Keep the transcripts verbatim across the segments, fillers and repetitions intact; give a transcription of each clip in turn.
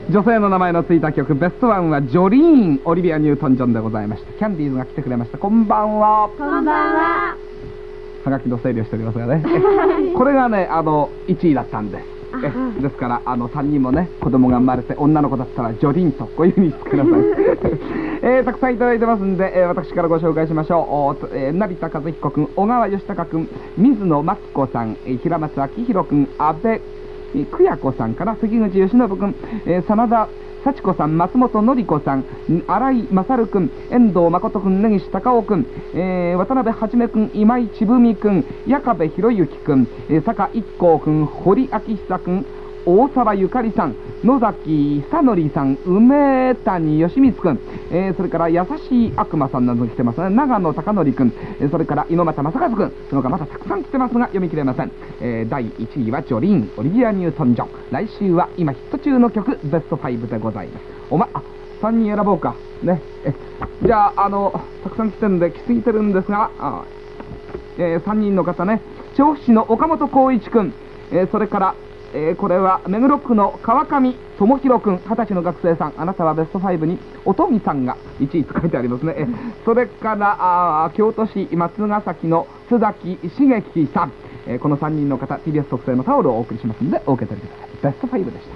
女性の名前のついた曲ベストワンはジョリーン、オリビア・ニュートン・ジョンでございました。キャンディーズが来てくれました。こんばんは。 こんばんは。 はがきの整理をしておりますがねこれがねあのいちいだったんです。えですからあのさんにんもね子供が生まれて女の子だったらジョリンとこういうふうにしてくださいえー、たくさんいただいてますんで、えー、私からご紹介しましょう。えー、成田和彦君、小川義孝君、水野真紀子さん、えー、平松明宏君、阿部久也子さんから、関口義信君、えー、真田幸子さん、松本紀子さん、新井勝君、遠藤誠君、根岸隆夫君、えー、渡辺はじめ君、今井千文君、矢壁博之君、えー、坂一行君、堀明久君、大沢ゆかりさん、野崎久則さん、梅谷義光君、えー、それから優しい悪魔さんなど来てますね。長野貴則君、えー、それから猪俣正和君、その他またたくさん来てますが読み切れません。えー、だいいちいはジョリーン、オリビア・ニュートン・ジョン。来週は今ヒット中の曲ベストファイブでございます。おまあさんにん選ぼうかね。えじゃああのたくさん来てるんで来すぎてるんですが、あ、えー、さんにんの方ね、調布市の岡本浩一君、えー、それからえー、これは目黒区の川上智弘君、はたちの学生さん、あなたはベストファイブにおとみさんがいちいと書いてありますね。えそれからあ京都市松ヶ崎の須崎茂樹さん、えー、このさんにんの方 ティービーエス 特製のタオルをお送りしますのでお受け取りください。ベストファイブでした。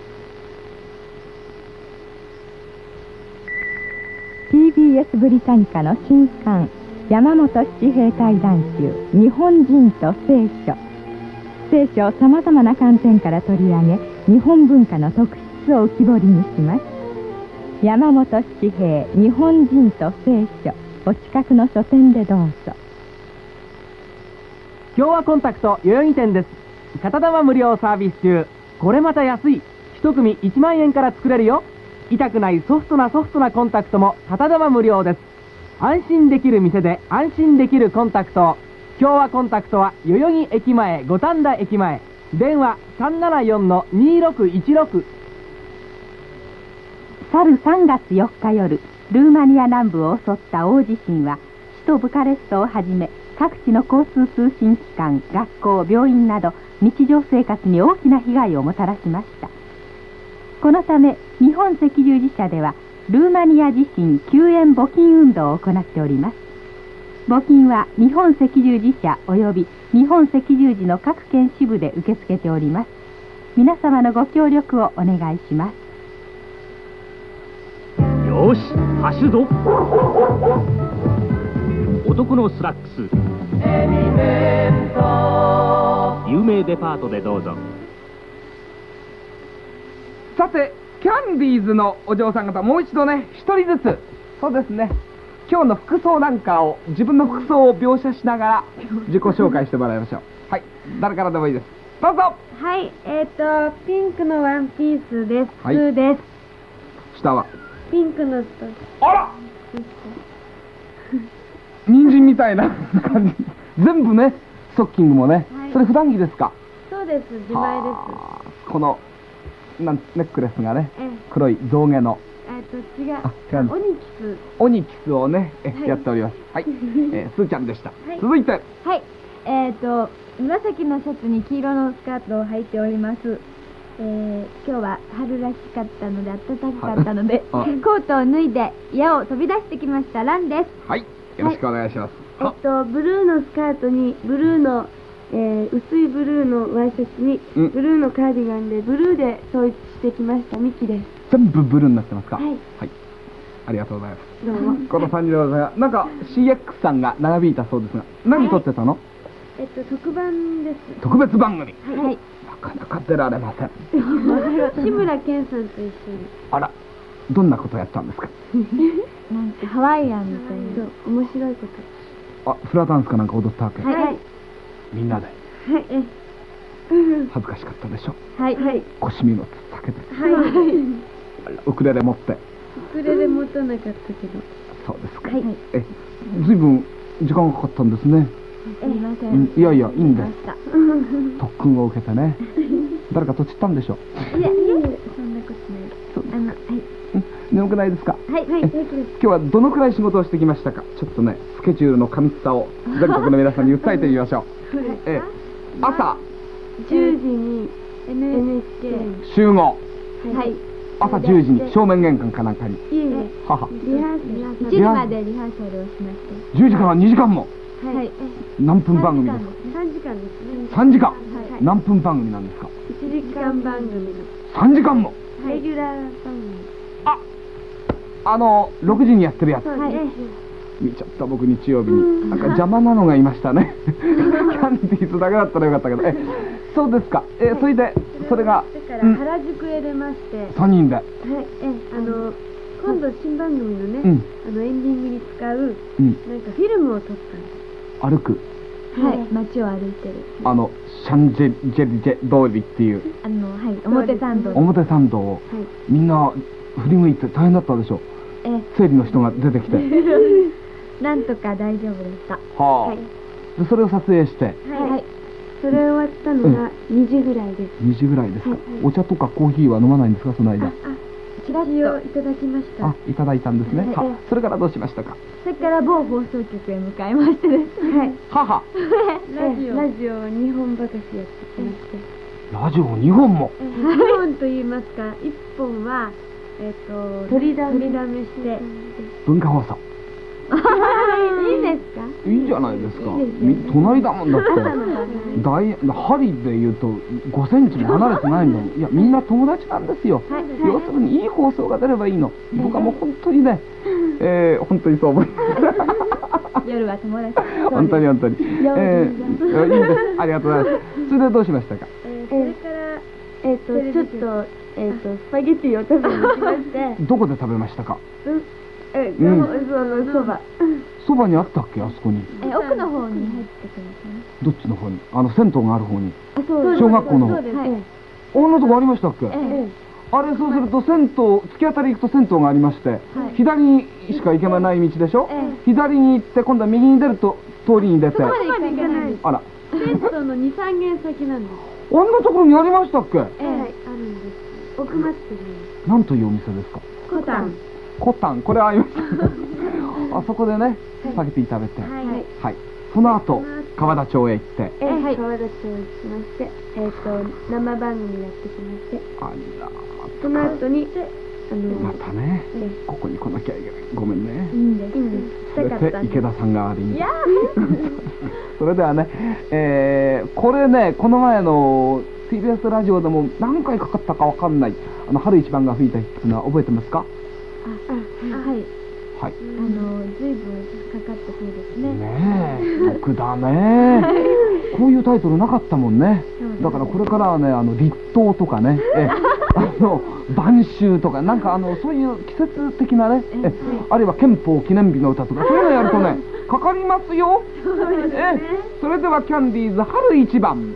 ティービーエス ブリタニカの新刊山本七平対談集日本人と聖書。聖書をさまざまな観点から取り上げ、日本文化の特質を浮き彫りにします。山本七平日本人と聖書、お近くの書店でどうぞ。 共和コンタクト代々木店です。片玉無料サービス中。これまた安い。一組いちまんえんから作れるよ。痛くないソフトなソフトなコンタクトも片玉無料です。安心できる店で安心できるコンタクトを。共和コンタクトは代々木駅前、五反田駅前。電話 さんななよんのにろくいちろく。 去るさんがつよっか夜、ルーマニア南部を襲った大地震は首都ブカレストをはじめ各地の交通通信機関、学校、病院など日常生活に大きな被害をもたらしました。このため日本赤十字社ではルーマニア地震救援募金運動を行っております。募金は日本赤十字社および日本赤十字の各県支部で受け付けております。皆様のご協力をお願いします。 よし走るぞ。男のスラックスエミメント、有名デパートでどうぞ。 さてキャンディーズのお嬢さん方、もう一度ね一人ずつ、そうですね、今日の服装なんかを自分の服装を描写しながら自己紹介してもらいましょう。はい、誰からでもいいです。どうぞ。 はい、えっ、ー、とピンクのワンピースです。 はい、 スーです。 下はピンクのスト。 あら人参みたいな感じ全部ね、ストッキングもね、はい、それ普段着ですか？ そうです、自前です。 このなんネックレスがね、黒い象牙のえっと違う、 違う、 オニキスオニキスをね、え、 はい、 やっております。はい、えー、スーちゃんでした。 はい、 続いて、 はい、えっ、ー、と紫のシャツに黄色のスカートを履いております。えー、今日は春らしかったので暖かかったのでコートを脱いで矢を飛び出してきましたランです。 はい、よろしくお願いします。 はい、えっとブルーのスカートにブルーの、えー、薄いブルーのワイシャツにブルーのカーディガンでブルーで統一してきましたミキです。 全部ブルーになってますか？ はい、はい、 ありがとうございます。 どうも。 このさんにんでございますが、なんか シーエックス さんが長引いたそうですが、何撮ってたの？はい、 えっと特番です。 特別番組。 はい。 なかなか出られません。 志村けんさんと一緒に。 あら、どんなことやったんですか？ なんかハワイアンみたいな面白いこと。あ、フラダンスかなんか踊ったわけ？ はい。みんなで。 はい。 恥ずかしかったでしょ？ はい。はい。 腰みのつったけで。 はい。 ウクレレ持って。ウクレレ持たなかったけど。 そうですか。 はい。 え、ずいぶん時間がかかったんですね。 すみません。 いやいや、いいんです。特訓を受けてね。誰かとちったんでしょう？ いやいや、そんなことない。あの、はい。 眠くないですか？ はい、はい、 今日はどのくらい仕事をしてきましたか？ちょっとね、スケジュールの過密さを全国の皆さんに訴えてみましょう。え、朝じゅうじに エヌエイチケー集合。 はい。 朝じゅうじに正面玄関かなんかに。 いえ、 母。 リハーサルいちじまでリハーサルをしましてじゅうじからにじかんも。 はい、 何分番組ですか？ さんじかんですね。 さんじかん。 はい、 何分番組なんですか？ いちじかん番組のさんじかんも。 レギュラー番組。 あ、あのろくじにやってるやつ。 はい、 見ちゃった僕日曜日に。なんか邪魔なのがいましたね。キャンディーズだけだったらよかったけど。え、そうですか。え、それでそれがだから原宿へ出まして。 さんにんで。 はい、え、あの今度新番組のね、 うん、 あのエンディングに使う、 うん、 なんかフィルムを撮ったんです。 歩く。 はい、街を歩いてる。 あのシャンジェジェリジェ通りっていうあの、はい、表参道。 表参道をみんな振り向いて大変だったでしょ。 え、 生理の人が出てきて。 なんとか大丈夫でした。 はあ。でそれを撮影して。 はい。それ終わったのがにじぐらいです。 にじぐらいですか。お茶とかコーヒーは飲まないんですかその間。 チラシをいただきました。 あ、いただいたんですね。は、それからどうしましたか。 それから某放送局へ向かいましてですね。はい。 母。 ラジオ。ラジオにほんばかしやってきまして。 ラジオにほんも。 にほんと言いますか、いっぽんはえっと取りだめして文化放送。 いいですか。 いいじゃないですか。隣だもんだって。大針で言うとごセンチも離れてないんだもん。いやみんな友達なんですよ。要するにいい放送が出ればいいの。僕はもう本当にね、えー、本当にそう思います。 夜は友達。 本当に本当に。えー、いいです。ありがとうございます。それでどうしましたか。 それからえっとちょっとえっとスパゲッティを食べに行きまして。 どこで食べましたか。 え、そのそば。 そばにあったっけあそこに。 え、奥の方に入ってくるんですね。 どっちの方に？あの銭湯がある方に。 あ、そう。 小学校の方。 そうです。 あんなとこありましたっけ？あれそうすると銭湯突き当たり行くと銭湯がありまして、左にしか行けない道でしょ？左に行って今度は右に出ると通りに出て。 そこまで行かない。 あら。 銭湯のに、さんげん先なんです。 あんなところにありましたっけ？ ええ、あるんです。奥まってる。 なんというお店ですか？ コタン。 コタン、これありました。あそこでね、スパゲティ食べて、はい、はい、その後川田町へ行って、 えー、はい、川田町へ行きまして、えっと生番組やってきまして、あら、その後にあのまたね、ここに来なきゃいけない、ごめんね。 いいんです。いいんです。 それで池田さんが悪いんです。それではね、えー、これね、この前の ティービーエス ラジオでも何回かかったかわかんない、あの春一番が吹いた日っていうのは覚えてますか？ あ、はい。はい。あの、ずいぶんかかったそうですね。 ねえ、得だね。こういうタイトルなかったもんね。だからこれからはね、あの立冬とかね、え、あの晩秋とか、なんかあのそういう季節的なね、え、あるいは憲法記念日の歌とか、そういうのやるとね、かかりますよ。え、それではキャンディーズ春一番。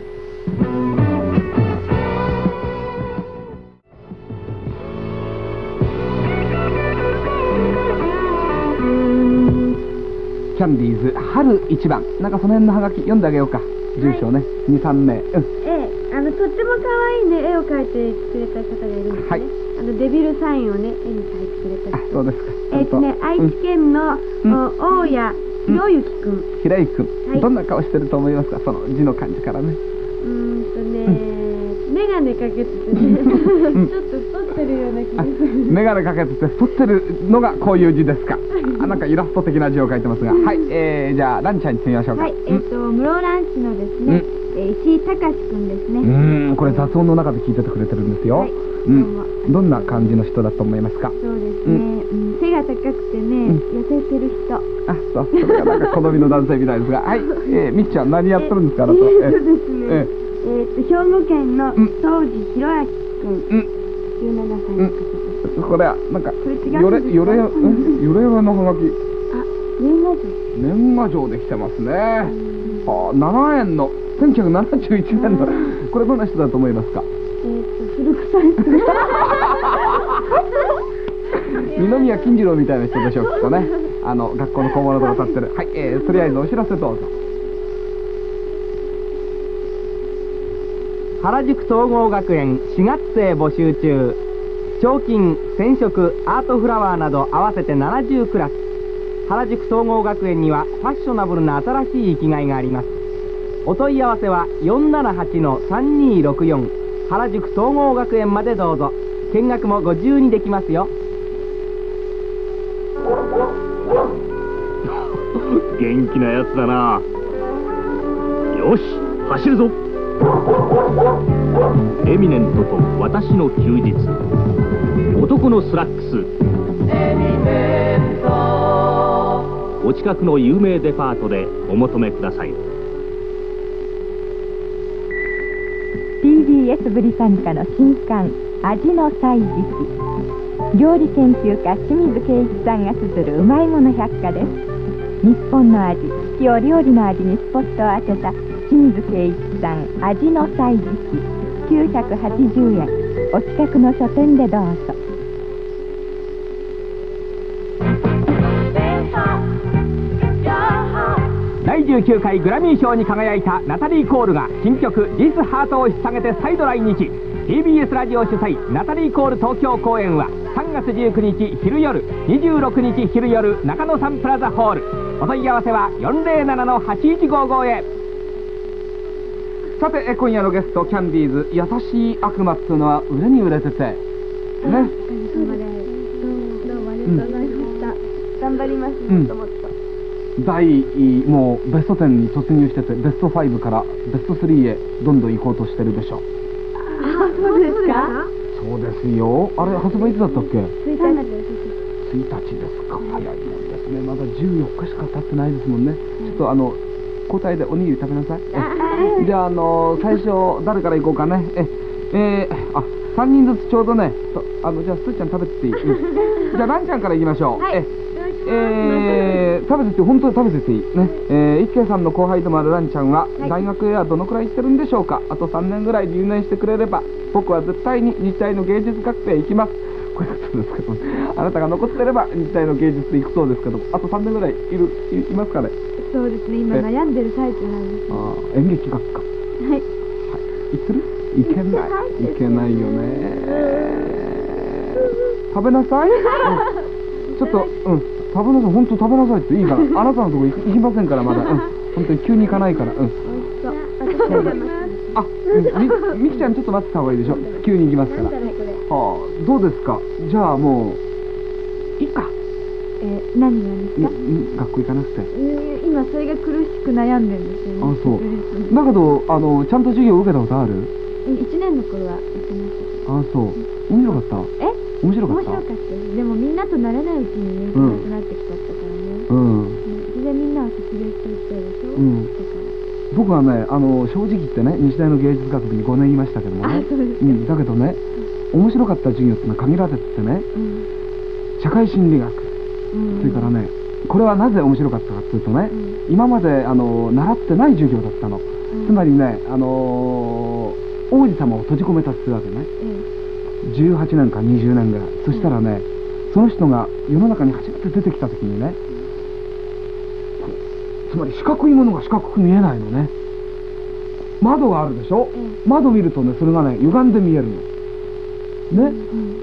キャンディーズ春一番、なんかその辺のハガキ読んであげようか。住所ね、に、さんめい。うん。 ええ、あのとっても可愛いね絵を描いてくれた方がいるんですね。はい。あのデビルサインをね絵に描いてくれた。あ、 そうですか。 えっとね、愛知県の大谷博之くん。 平井くん、どんな顔してると思いますか、その字の感じからね。 うーんとね、メガネかけててね、ちょっと太ってるような気がする。 メガネかけてて太ってるのがこういう字ですか。あ、なんかイラスト的な字を書いてますが、はい、えー、じゃあランちゃんに行ってみましょうか。 はい、えっと室蘭市のですね、石井隆くんですね。 うーん、これ雑音の中で聞いててくれてるんですよ。うん、どんな感じの人だと思いますか。 そうですね、背が高くてね、痩せてる人。 あ、そう、それがなんか好みの男性みたいですが、はい、えー、みっちゃん何やってるんですか。 そうですね。えっと兵庫県の当時ひろあきくん、じゅうななさいの方です。 これはなんかよれよれよれよれのハガキ。 あ、年賀状。 年賀状できてますね。あ、ななえんのせんきゅうひゃくななじゅういちねんの、これどんな人だと思いますか。 えっと古臭い人。 二宮金次郎みたいな人でしょう、きっとね。あの学校の校門のとこ立ってる。はい、えー、とりあえずお知らせどうぞ。 原宿総合学園しがつ生募集中。彫金、染色、アートフラワーなど合わせてななじゅうクラス。原宿総合学園にはファッショナブルな新しい生きがいがあります。お問い合わせは よんななはちのさんにーろくよん 原宿総合学園までどうぞ。 見学もご自由にできますよ。 元気なやつだな。よし、走るぞ。エミネントと私の休日、男のスラックス。お近くの有名デパートでお求めください。 ティービーエス ブリタニカの新刊味の歳時記、料理研究家清水圭一さんが綴るうまいもの百科です。日本の味、四季折々の味にスポットを当てた清水圭一さん味の歳時記、きゅうひゃくはちじゅうえん。お近くの書店でどうぞ。 だいじゅうきゅうかいグラミー賞に輝いたナタリー・コールが新曲「This Heart」を引っ提げて再度来日。 ティービーエス ラジオ主催ナタリー・コール東京公演はさんがつじゅうくにち昼夜、にじゅうろくにち昼夜、中野サンプラザホール。お問い合わせは よんゼロななのはちいちごご へ。 さてえ今夜のゲストキャンディーズ、優しい悪魔っていうのは売れに売れててね。 お疲れ様です。どうもありがとうございました。頑張りますうんもっともっと。 第もうベストテンに突入してて、ベストファイブからベストスリーへどんどん行こうとしてるでしょ。 あ、そうですか。 そうですよ。あれ発売いつだったっけ？ ついたちです。 ついたちですか。早いもんですね。まだじゅうよっかしか経ってないですもんね。ちょっとあの交代でおにぎり食べなさい。えじゃああの最初誰から行こうかね。ええー、あさんにんずつちょうどね。とあのじゃあすーちゃん食べてっていい？うん、じゃあランちゃんから行きましょう。 はい。 ええー、食べてって本当に食べてっていいね。えー、一慶さんの後輩でもあるランちゃんは、 はい、 大学へはどのくらい行ってるんでしょうか。あとさんねんぐらい留年してくれれば僕は絶対に日大の芸術学部へ行きます。これだったんですけど、あなたが残ってれば日大の芸術で行くそうですけど、あとさんねんぐらいいる い, いますかね。 そうですね。今悩んでる最中なんです。 ああ、演劇学科。はい。 はい。 行ってる？行けない。行けないよね。食べなさい。うん、ちょっとうん。食べなさい、本当食べなさいっていいから、あなたのとこ行きませんからまだ、うん、本当に急に行かないから、うん。あ、み、みきちゃんちょっと待ってた方がいいでしょ。急に行きますから。はあ、どうですか。じゃあもういいか。 えー、何がですか？ 学校行かなくて。 今それが苦しく悩んでるんですよね。 あ、そう。だけどあのちゃんと授業受けたことある？ いちねんの頃は行ってました。 あ、そう。面白かった？ え？ 面白かった？ 面白かったです。でもみんなと慣れないうちにね、辛くなってきちゃったからね。 うん。 全然みんなは卒業していってるでしょ。 うん。僕はね、あの正直言ってね、日大の芸術学部にごねんいましたけどもね。うん。だけどね、面白かった授業ってのは限られててね、うん、社会心理学、うん、それからね、これはなぜ面白かったかっていうとね、うん、今まであの習ってない授業だったの。うん、つまりね、あのー、王子様を閉じ込めたってわけね。うん、じゅうはちねんかにじゅうねんぐらい。そしたらね、その人が世の中に初めて出てきた時にね、つまり四角いものが四角く見えないのね。窓があるでしょ、うん、窓見るとね、それがね、歪んで見えるのね、うん、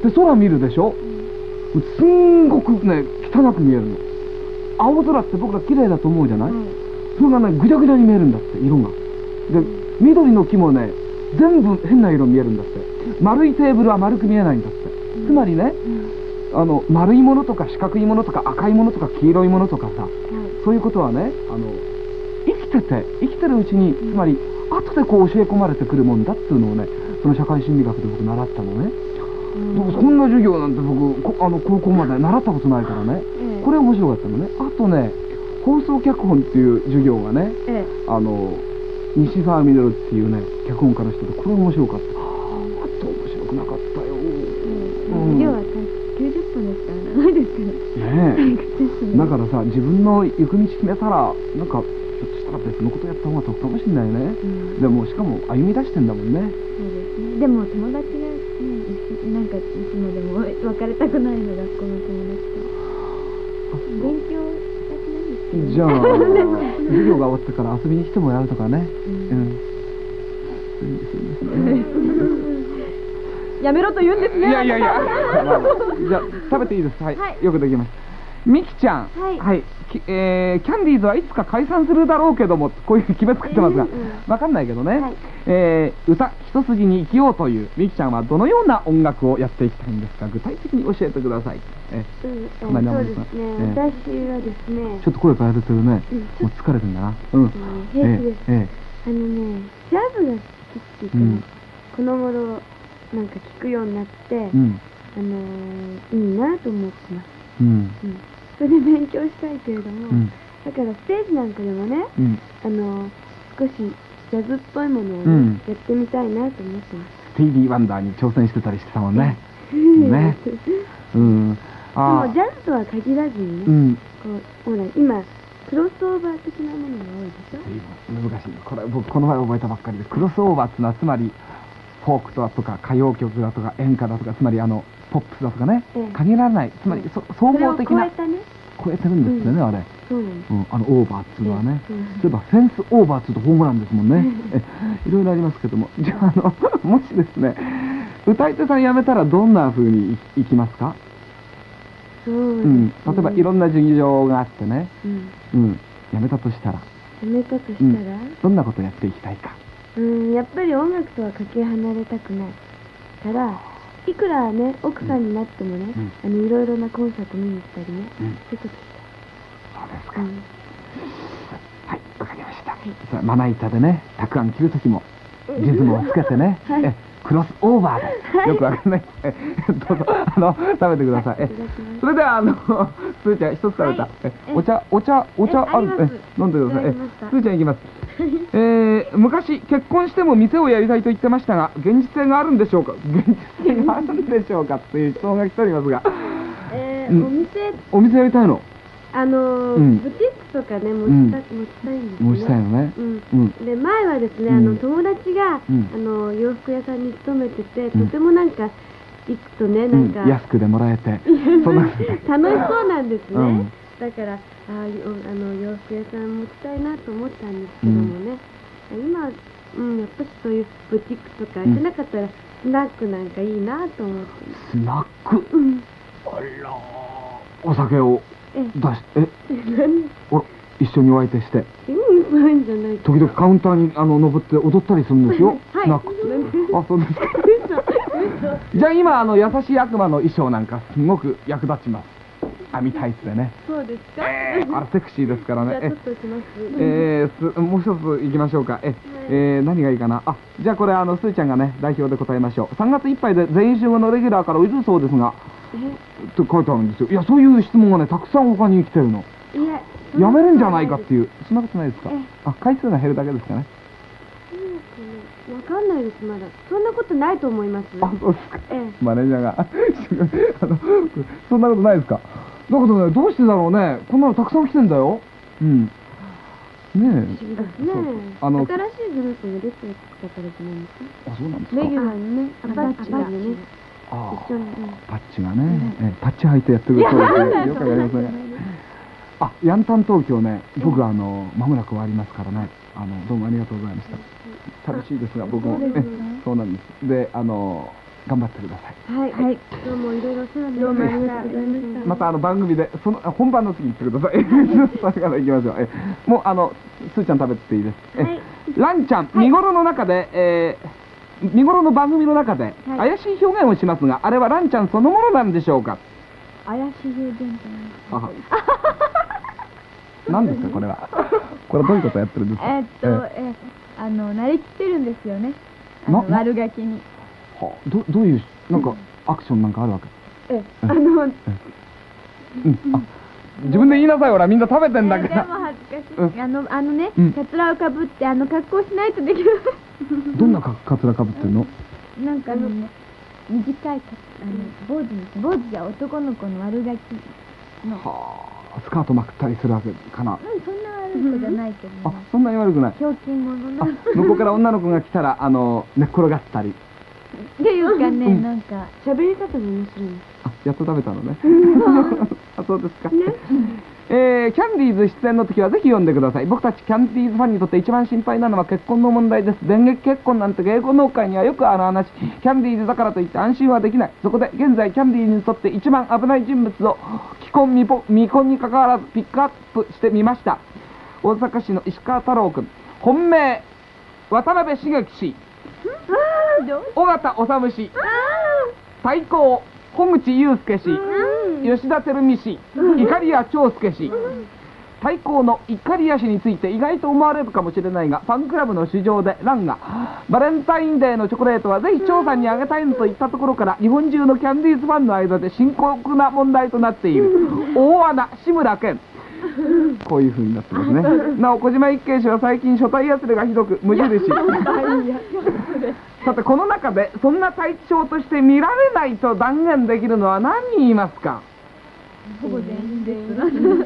で空見るでしょ、うん、すんごくね、汚く見えるの。青空って僕ら綺麗だと思うじゃない、うん、それがね、ぐちゃぐちゃに見えるんだって、色が。で、緑の木もね、全部変な色見えるんだって。丸いテーブルは丸く見えないんだって。つまりね、あの丸いものとか四角いものとか赤いものとか黄色いものとかさ、そういうことはね、あの生きてて生きてるうちに、つまり後でこう教え込まれてくるもんだっていうのをね、その社会心理学で僕習ったのね。僕そんな授業なんて僕こあの高校まで習ったことないからね、これ面白かったのね。あとね、放送脚本っていう授業がね、あの西沢実っていうね、脚本家の人で、これ面白かった。あと面白くなかったよ。 授業はきゅうじゅっぷんですから長いですからねえ。だからさ、自分の行く道決めたら、なんかひょっとしたら別のことやった方が得かもしれないね、うん、でもしかも歩み出してんだもんね。 そうですね。でも友達が、ね、なんかいつまでも別れたくないの、学校の友達と。勉強したくないんですけど、ね、 じゃあ授業が終わってから遊びに来てもらうとかね。うん、うんやめろと言うんですね。 いやいやいや、じゃあ食べていいです。はい、はい、よくできます。 みきちゃん、 はいきえーキャンディーズはいつか解散するだろうけども、こういう決めつけてますが、 うんうんわかんないけどね、 はいえー歌一筋に生きようというみきちゃんはどのような音楽をやっていきたいんですか、具体的に教えてください。えうん、えそんなにそうなんですかですね、 ええ私はですね、 ちょっと声変えてるね、 うんもう疲れてんだな。うん。 うん平気ですえあのね、ジャズが好きっていうか、 うんこの頃なんか聞くようになって、 えうん。 あのーいいなと思ってます、 うん。 うん、それで勉強したいけれども、 うん。 だからステージなんかでもね、 うん。 あのー少しジャズっぽいものをね、 うんやってみたいなと思ってますスティービー・ワンダーに挑戦してたりしてたもんね。 ねね。うん。 でああ。 もジャズとは限らずにね、 うん。 こうほら今クロスオーバー的なものが多いでしょ。 難しい。これ僕この前覚えたばっかりで、クロスオーバーっていうのはつまりフォークだとか歌謡曲だとか演歌だとか、つまりあのポップスだとかね、 ええ限らない、つまりそ総それを合的な超えたね。 超えてるんですよね、 うんあれ。 そうなんです。 うん、あのオーバーっていうのはね、 ええうん例えばフェンスオーバーっていうとホームランですもんね、えいろいろありますけども、じゃあ、あのもしですね、歌い手さん辞めたらどんな風にいいきますか？ そうですね。 うん、例えばいろんな事情があってね、 うん。 うん、辞めたとしたら、 やめたとしたうんら、 どんなことやっていきたいか。 うん、やっぱり音楽とはかけ離れたくないから、いくらね、奥さんになってもね、 うんあの、いろいろなコンサート見に行ったりね、 うんそういうことしそうですか。 たい。うん。 はい、わかりました。さあまな板でね、たくあん切るときも、リズムをつけてね、 はいえクロスオーバーで、よくわかんない。えどうぞ、あの、食べてください。えいただきますそれでは、あの、すーちゃん、一つ食べた。 はいええお茶、お茶、お茶えあるありますえ飲んでください。えいただきましたすーちゃんいきます。えー、昔、結婚しても店をやりたいと言ってましたが、現実性があるんでしょうか現実性があるんでしょうかっていう質問が来ておりますが、 えー、 うんお店、 お店やりたいのあのーうんブティックとかね、持うんちた、持ちたいんですよね。 持ちたいのね。 うん。 うん。 で前はですね、 うんあの友達が、 うんあの洋服屋さんに勤めてて、 うんとてもなんか行くとね、なんか、 うん、安くでもらえて、そんな、 楽しそうなんですね、 うんだからあーよあの洋服屋さん持ちたいなと思ったんですけどもね、今、うん、やっぱりそういうブティックとかうんしてなかったら、スナックなんかいいなと思ってスナック、 うんあらー、お酒をえ出し、え、 何あら、一緒にお相手して、 うんそういうんじゃない時々カウンターにあの登って踊ったりするんですよ、 はいスナックって。あ、そうですか。 嘘じゃあ今、あの、優しい悪魔の衣装なんかすごく役立ちます。網タイツでね。 そうですか、 えー、あれセクシーですからね。 じゃあちょっとしますえー、すもう一ついきましょうか。え、えー、何がいいかな。あ、じゃあこれあのすーちゃんがね代表で答えましょう。さんがついっぱいで全員集合のレギュラーから移るそうですが、って書いてあるんですよ。いやそういう質問がねたくさん他に来てるの。 えいややめるんじゃないかっていう、そんなことないですかええ。 あ、回数が減るだけですかね。 わかんないです、まだ。そんなことないと思います。 あ、そうですか。 ええ。 マネージャーがあのそんなことないですか。だけどねどうしてだろうね。こんなのたくさん来てんだよ。うん。ねえ。 不思議ですねそう。あの新しいグループが出てたからじゃないですか。 あ、そうなんですか。 レギュラーにね、アパッチがね、 あ一緒に。 パッチがね、えパッチ履いてやってるそうですよ。よくわかりませんが。あ、ヤンタン東京ね、僕あの間もなく終わりますからね。あのどうもありがとうございました。楽しいですが僕もえそうですねそうなんです。で、あの頑張ってください。 はい、はい、どうもいろいろお世話になりました。 どうもありがとうございましたまたあの番組でその本番の次に言ってください。それから行きましょう。えもうあのすーちゃん食べていいです。えはいランちゃん見頃の中で、えー見頃の番組の中で怪しい表現をしますが、あれはランちゃんそのものなんでしょうか。 怪しい表現じゃないあは何ですかこれは。これはどういうことやってるんですか。 えーっと、えあの、慣れきってるんですよね。あのなな悪ガキに。 はあどどういうなんかアクションなんかあるわけ。 え、あの、 うん、あ自分で言いなさいほらみんな食べてんだかえーでもら。 恥ずかしい。 うんあの、あのね、 うんカツラをかぶって、あの格好しないとできる。 どんなかカツラかぶってるの。 なんかあのね、短いかあの、坊主に、坊主じゃ男の子の悪ガキの。 はあスカートまくったりするわけかな。 うん、そんな悪い子じゃないけどあね。 そんなに悪くない。 ひょうきん者な。 あ向こうから女の子が来たらあの寝っ転がったり。 っていうかね、 うんなんか、 喋り方が面白い。 あやっと食べたのね。あそうですか。 えー、キャンディーズ出演の時はぜひ読んでください。僕たちキャンディーズファンにとって一番心配なのは結婚の問題です。電撃結婚なんて芸能界にはよくある話。キャンディーズだからといって安心はできない。そこで現在キャンディーズにとって一番危ない人物を既婚未婚未婚に関わらずピックアップしてみました。大阪市の石川太郎君、本命渡辺茂樹氏、尾形治氏、対抗小口祐介氏、吉田照美氏、碇谷長介氏。対抗の碇谷氏について意外と思われるかもしれないが、ファンクラブの市場で欄がバレンタインデーのチョコレートはぜひ長さんにあげたいのといったところから、日本中のキャンディーズファンの間で深刻な問題となっている。大穴志村けん、こういう風になってますね。なお小島一慶氏は最近書体やつれがひどく無印。さてこの中でそんな対象として見られないと断言できるのは何人いますか？ ほぼ全員です。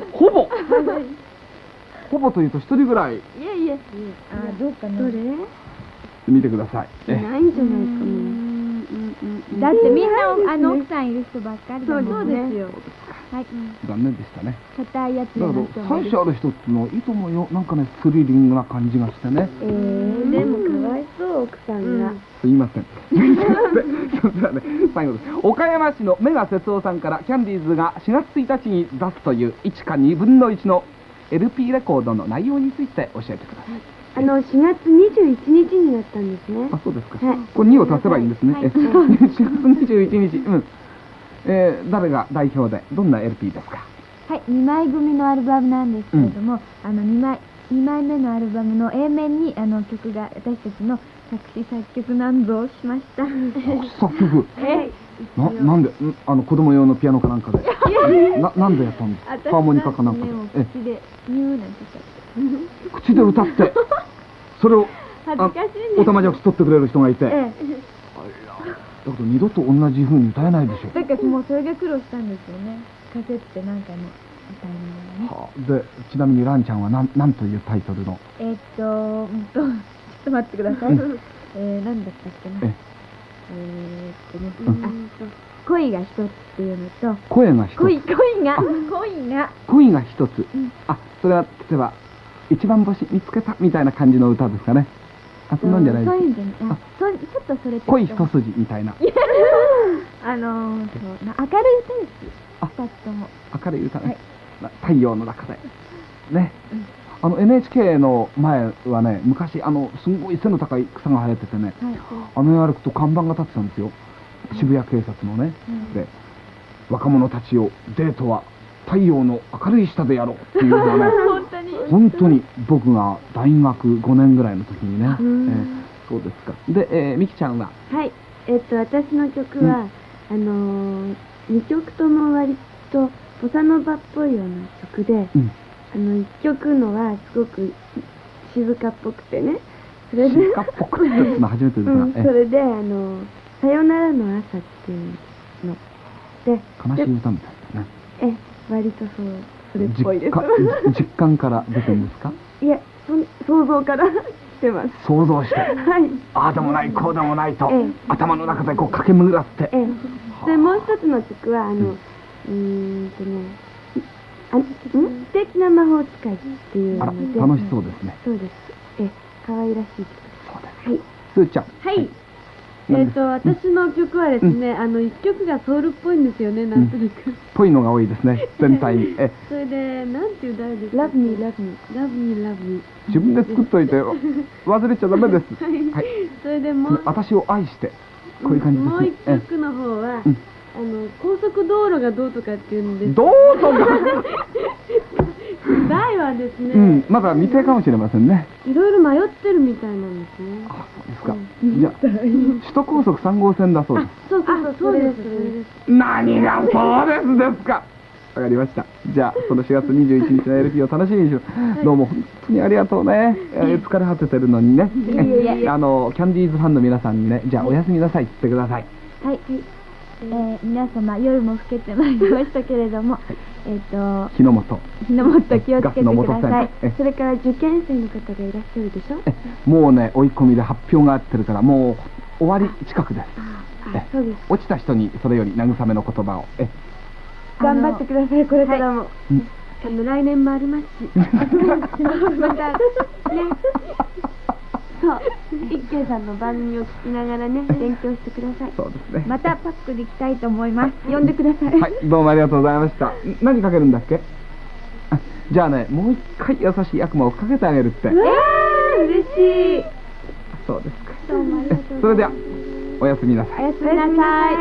ほぼほぼというと一人ぐらいいやいや、あ、どうかな。 どれ？ 見てください。えないんじゃないかな。 だってみんなあの奥さんいる人ばっかりだもんね。 そうですよ。 はい。 残念でしたね。 硬いやつだけどの人もいる。 最初ある人っていうのはいいと思うよ。なんかねスリリングな感じがしてね。 えー、でもかわいそう奥さんが。 すいません。それではね、最後です。岡山市のメガ節夫さんから、キャンディーズがしがつついたちに出すといういちかにぶんのいちの エルピー レコードの内容について教えてください。 あのしがつにじゅういちにちになったんですね。 あ、そうですか。 はいこれにを足せばいいんですね。 はいえしがつにじゅういちにち、うん。えー、誰が代表でどんな エルピー ですか？ はい、にまい組のアルバムなんですけれども、あのにまいにまいめのアルバムの A 面にあの曲が私たちの作詞作曲難度をしました。 作曲。 えななんでんあの子供用のピアノかなんかで。ななんでやったんですか？ハーモニカかなんかで。え口でニューなんて言っちゃって口で歌ってそれを恥ずかしいんです。 おたまじゃくし取ってくれる人がいて。 ええ、 だけど二度と同じ風に歌えないでしょ。 だからもうそれが苦労したんですよね。カセットで何回も歌いながらね。 はあ、でちなみにランちゃんはなんなんというタイトルの？ えーっと、うんと、ちょっと待ってください。 うんえー、何だったっけな。 ええーっとね、 うんあ、恋が一つっていうのと、 声が一つ。 恋、恋が、恋が、 恋が一つ。 うんあ、それは例えば一番星見つけたみたいな感じの歌ですかね。あ、そんなんじゃないです。 そういうんじゃない。あ、そちょっとそれって。 恋一筋みたいなあのー、そうな、明るい歌です。 あ二つとも。 明るい歌ね、 はいな太陽の中でね、 うんあの エヌエイチケー の前はね、昔あのすんごい背の高い草が生えててね、 はい。 あの歩くと看板が立ってたんですよ、渋谷警察のね、 うんで若者たちをデートは太陽の明るい下でやろうっていうのはね本当に。 本当に僕が大学ごねんぐらいの時にね、えうんーそうですか。で、えー、みきちゃんははい。えっと私の曲は、あのー、にきょくとも割とボサノバっぽいような曲で、 うんあのいっきょくのはすごく静かっぽくてね、それで静かっぽくっていうのは初めてですが、 うん、そえれであのさよならの朝っていうので、 悲しい歌みたいですね。 え割とそうそれっぽいです。 実感実感から出てるんですか？ いやそん想像から来てます。 想像して、 はい。 ああでもないこうでもないと、 ええ頭の中でこう駆け巡らって、 ええ、でもう一つの曲はあのうーんとね、あん素敵な魔法使いっていうあらので、 楽しそうですね。 そうです。え可愛らしい曲。 そうです。 はい。 すーちゃん。 はい。 何ですえっと私の曲はですね、あの一曲がソウルっぽいんですよね、なんとなく。 ぽいのが多いですね。全体に。え、 それでなんていう題ですか。Love me, love me, love me, love me。 自分で作っといて忘れちゃダメです。 はいはい。 それでもう私を愛してこういう感じもう一ですね。 曲の方は、 うんあの高速道路がどうとかっていうんです。 えどうぞが。 題はですね、 うん、まだ未定かもしれませんね。 いろいろ迷ってるみたいなんですね。 あ、そうですか。じゃあ首都高速さん号線だそうでそうそうそう、それです、それです。 す。何がそうですですか。わかりました。じゃあそのしがつにじゅういちにちの エルピー を楽しみにしよう。どうも本当にありがとうね。えー疲れ果ててるのにね。えあのキャンディーズファンの皆さんにね、じゃあおやすみなさいって言ってください。 はい。えー、皆様夜も更けてまいりましたけれども、えっ、と日の元。 火の元気をつけてください。 ガスの元栓えそれから受験生の方がいらっしゃるでしょ。 えもうね追い込みで発表があってるからもう終わり近くです。 あ、 えそうです。 落ちた人にそれより慰めの言葉を。え頑張ってください、これからも。 うんあの来年もありますしまたねそう一慶さんの番組を聞きながらね勉強してください。 そうですね。 またパックで行きたいと思います。 呼んでください。 はい、どうもありがとうございました。ん何かけるんだっけ？あじゃあね、もう一回優しい悪魔をかけてあげるって。 えー、嬉しい。 そうですか。 どうもありがとうございます。 それではおやすみなさい。 おやすみなさい。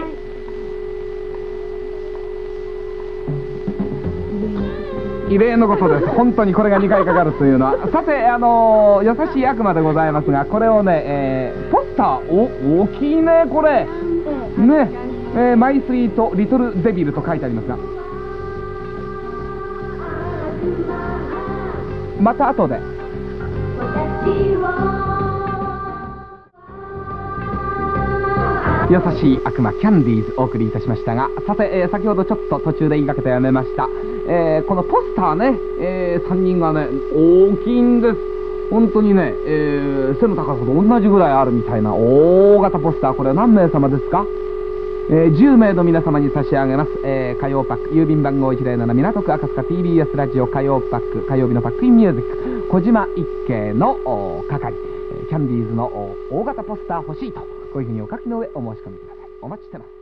異例のことです。本当にこれがにかいかかるというのは。さて、あのー、優しい悪魔でございますが、これをね、えー、ポスター、お、大きいね、これ。ね、えー、マイスイートリトルデビルと書いてありますが。また後で。優しい悪魔キャンディーズお送りいたしましたが、さて、えー、先ほどちょっと途中で言いかけてやめました、えー、このポスターね、えー、さんにんがね大きいんです。本当にね、えー、背の高さと同じぐらいあるみたいな大型ポスター。これは何名様ですか？えー、じゅうめいの皆様に差し上げます、えー、火曜パック郵便番号いちぜろなな港区赤坂 ティービーエス ラジオ火曜パック火曜日のパックインミュージック小島一慶の係、えー、キャンディーズの大型ポスター欲しいとこういうふうにお書きの上お申し込みください。お待ちしてます。